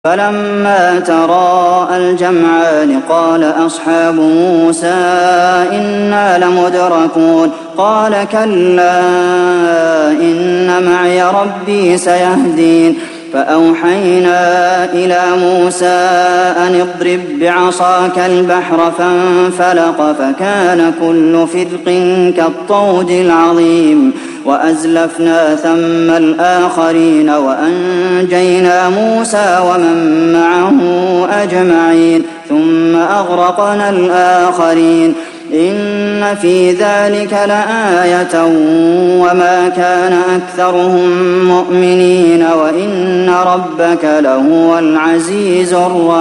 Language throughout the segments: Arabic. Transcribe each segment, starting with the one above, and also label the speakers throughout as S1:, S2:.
S1: فلما تراءى الجمعان قال أصحاب موسى إنا لمدركون قال كلا إن معي ربي سيهدين فأوحينا إلى موسى أن اضرب بعصاك البحر فانفلق فكان كل فرق كالطود العظيم وأزلفنا ثم الآخرين وأنجينا موسى ومن معه أجمعين ثم أغرقنا الآخرين إن في ذلك لآية وما كان أكثرهم مؤمنين وإن ربك لهو العزيز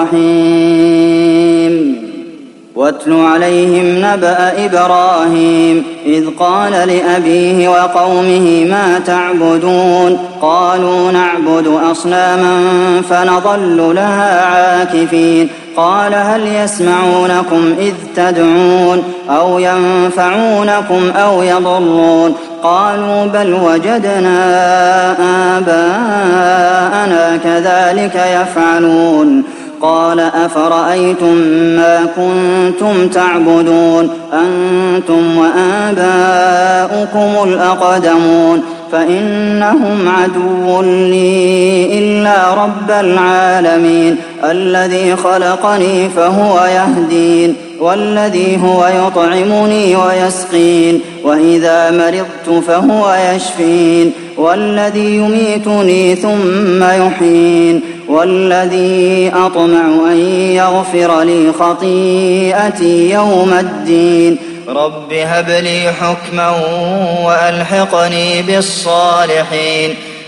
S1: الرحيم واتل عليهم نبأ إبراهيم إذ قال لأبيه وقومه ما تعبدون قالوا نعبد أصناما فنظل لها عاكفين قال هل يسمعونكم إذ تدعون أو ينفعونكم أو يضرون قالوا بل وجدنا آباءنا كذلك يفعلون قال أفرأيتم ما كنتم تعبدون أنتم وآباؤكم الأقدمون فإنهم عدو لي إلا رب العالمين الذي خلقني فهو يهدين والذي هو يطعمني ويسقين وإذا مرضت فهو يشفين والذي يميتني ثم يحيين والذي أطمع أن يغفر لي خطيئتي يوم الدين رب هب لي حكما وألحقني بالصالحين